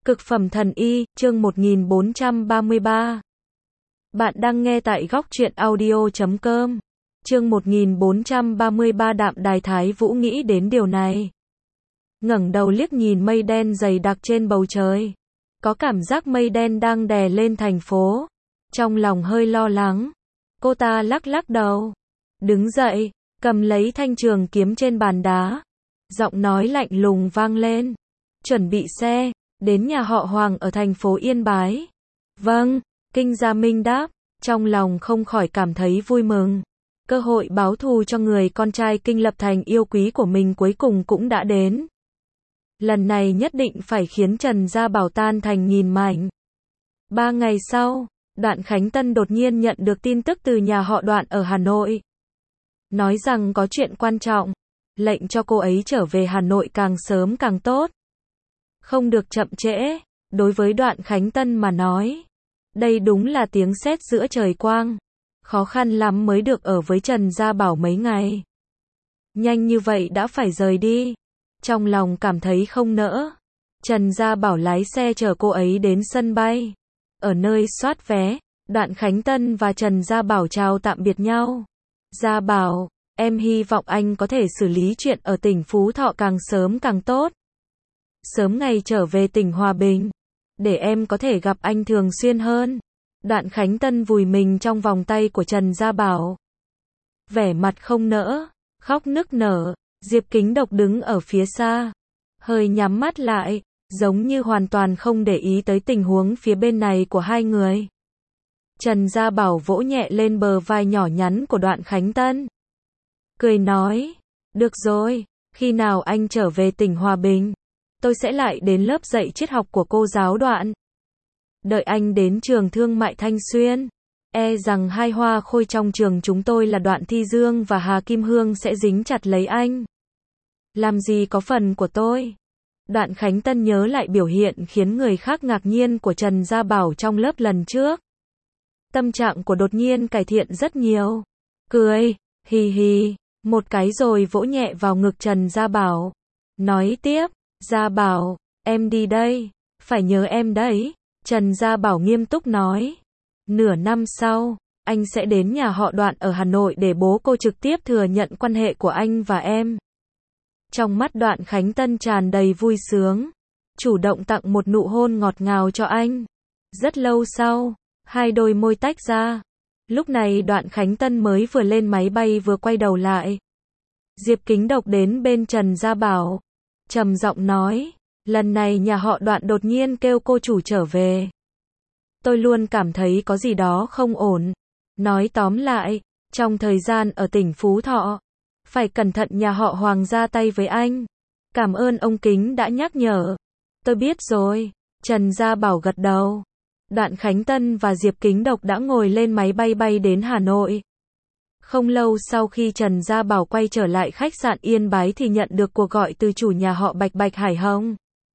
Cực phẩm thần y, chương 1433. Bạn đang nghe tại góc truyện audio.com. Chương 1433 Đạm Đài Thái Vũ nghĩ đến điều này. Ngẩng đầu liếc nhìn mây đen dày đặc trên bầu trời. Có cảm giác mây đen đang đè lên thành phố. Trong lòng hơi lo lắng. Cô ta lắc lắc đầu. Đứng dậy, cầm lấy thanh trường kiếm trên bàn đá. Giọng nói lạnh lùng vang lên. Chuẩn bị xe. Đến nhà họ Hoàng ở thành phố Yên Bái. Vâng, Kinh Gia Minh đáp, trong lòng không khỏi cảm thấy vui mừng. Cơ hội báo thù cho người con trai Kinh Lập Thành yêu quý của mình cuối cùng cũng đã đến. Lần này nhất định phải khiến Trần Gia Bảo tan thành nghìn mảnh. 3 ngày sau, Đoạn Khánh Tân đột nhiên nhận được tin tức từ nhà họ Đoạn ở Hà Nội. Nói rằng có chuyện quan trọng, lệnh cho cô ấy trở về Hà Nội càng sớm càng tốt. Không được chậm trễ, đối với Đoạn Khánh Tân mà nói. Đây đúng là tiếng sét giữa trời quang. Khó khăn lắm mới được ở với Trần Gia Bảo mấy ngày. Nhanh như vậy đã phải rời đi. Trong lòng cảm thấy không nỡ. Trần Gia Bảo lái xe chở cô ấy đến sân bay. Ở nơi soát vé, Đoạn Khánh Tân và Trần Gia Bảo chào tạm biệt nhau. Gia Bảo, em hy vọng anh có thể xử lý chuyện ở tỉnh Phú Thọ càng sớm càng tốt. Sớm ngày trở về tỉnh Hòa Bình, để em có thể gặp anh thường xuyên hơn. Đoạn Khánh Tân vùi mình trong vòng tay của Trần Gia Bảo. Vẻ mặt không nỡ, khóc nức nở, Diệp Kính Độc đứng ở phía xa. Hơi nhắm mắt lại, giống như hoàn toàn không để ý tới tình huống phía bên này của hai người. Trần Gia Bảo vỗ nhẹ lên bờ vai nhỏ nhắn của Đoạn Khánh Tân. Cười nói, được rồi, khi nào anh trở về tỉnh Hòa Bình, tôi sẽ lại đến lớp dạy triết học của cô giáo Đoạn. Đợi anh đến trường thương mại Thanh Xuyên, e rằng hai hoa khôi trong trường chúng tôi là Đoạn Thi Dương và Hà Kim Hương sẽ dính chặt lấy anh. Làm gì có phần của tôi. Đoạn Khánh Tân nhớ lại biểu hiện khiến người khác ngạc nhiên của Trần Gia Bảo trong lớp lần trước. Tâm trạng của đột nhiên cải thiện rất nhiều. Cười, hì hì, một cái rồi vỗ nhẹ vào ngực Trần Gia Bảo. Nói tiếp, Gia Bảo, em đi đây, phải nhớ em đấy. Trần Gia Bảo nghiêm túc nói. Nửa năm sau, anh sẽ đến nhà họ Đoạn ở Hà Nội để bố cô trực tiếp thừa nhận quan hệ của anh và em. Trong mắt Đoạn Khánh Tân tràn đầy vui sướng, chủ động tặng một nụ hôn ngọt ngào cho anh. Rất lâu sau, hai đôi môi tách ra. Lúc này Đoạn Khánh Tân mới vừa lên máy bay vừa quay đầu lại. Diệp Kính Độc đến bên Trần Gia Bảo, trầm giọng nói, lần này nhà họ Đoạn đột nhiên kêu cô chủ trở về. Tôi luôn cảm thấy có gì đó không ổn. Nói tóm lại, trong thời gian ở tỉnh Phú Thọ, phải cẩn thận nhà họ Hoàng ra tay với anh. Cảm ơn ông Kính đã nhắc nhở. Tôi biết rồi. Trần Gia Bảo gật đầu. Đoạn Khánh Tân và Diệp Kính Độc đã ngồi lên máy bay bay đến Hà Nội. Không lâu sau khi Trần Gia Bảo quay trở lại khách sạn Yên Bái thì nhận được cuộc gọi từ chủ nhà họ Bạch Bạch Hải Hồng.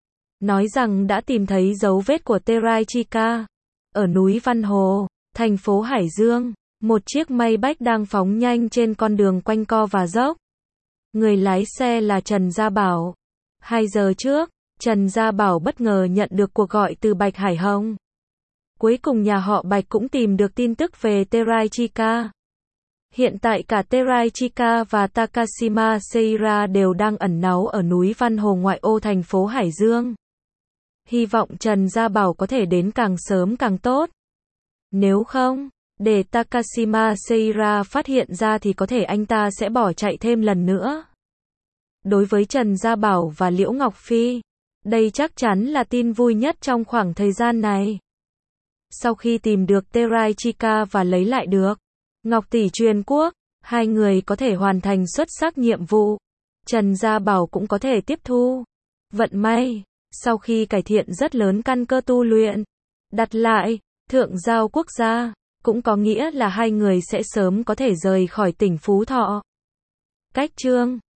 Nói rằng đã tìm thấy dấu vết của Terai Chica. Ở núi Văn Hồ, thành phố Hải Dương, một chiếc Maybach đang phóng nhanh trên con đường quanh co và dốc. Người lái xe là Trần Gia Bảo. 2 giờ trước, Trần Gia Bảo bất ngờ nhận được cuộc gọi từ Bạch Hải Hồng. Cuối cùng nhà họ Bạch cũng tìm được tin tức về Terai Chica. Hiện tại cả Terai Chica và Takashima Seira đều đang ẩn náu ở núi Văn Hồ ngoại ô thành phố Hải Dương. Hy vọng Trần Gia Bảo có thể đến càng sớm càng tốt. Nếu không, để Takashima Seira phát hiện ra thì có thể anh ta sẽ bỏ chạy thêm lần nữa. Đối với Trần Gia Bảo và Liễu Ngọc Phi, đây chắc chắn là tin vui nhất trong khoảng thời gian này. Sau khi tìm được Terai Chica và lấy lại được Ngọc Tỷ Truyền Quốc, hai người có thể hoàn thành xuất sắc nhiệm vụ. Trần Gia Bảo cũng có thể tiếp thu. Vận may, sau khi cải thiện rất lớn căn cơ tu luyện, đặt lại Thượng Giao Quốc gia, cũng có nghĩa là hai người sẽ sớm có thể rời khỏi tỉnh Phú Thọ. Cách chương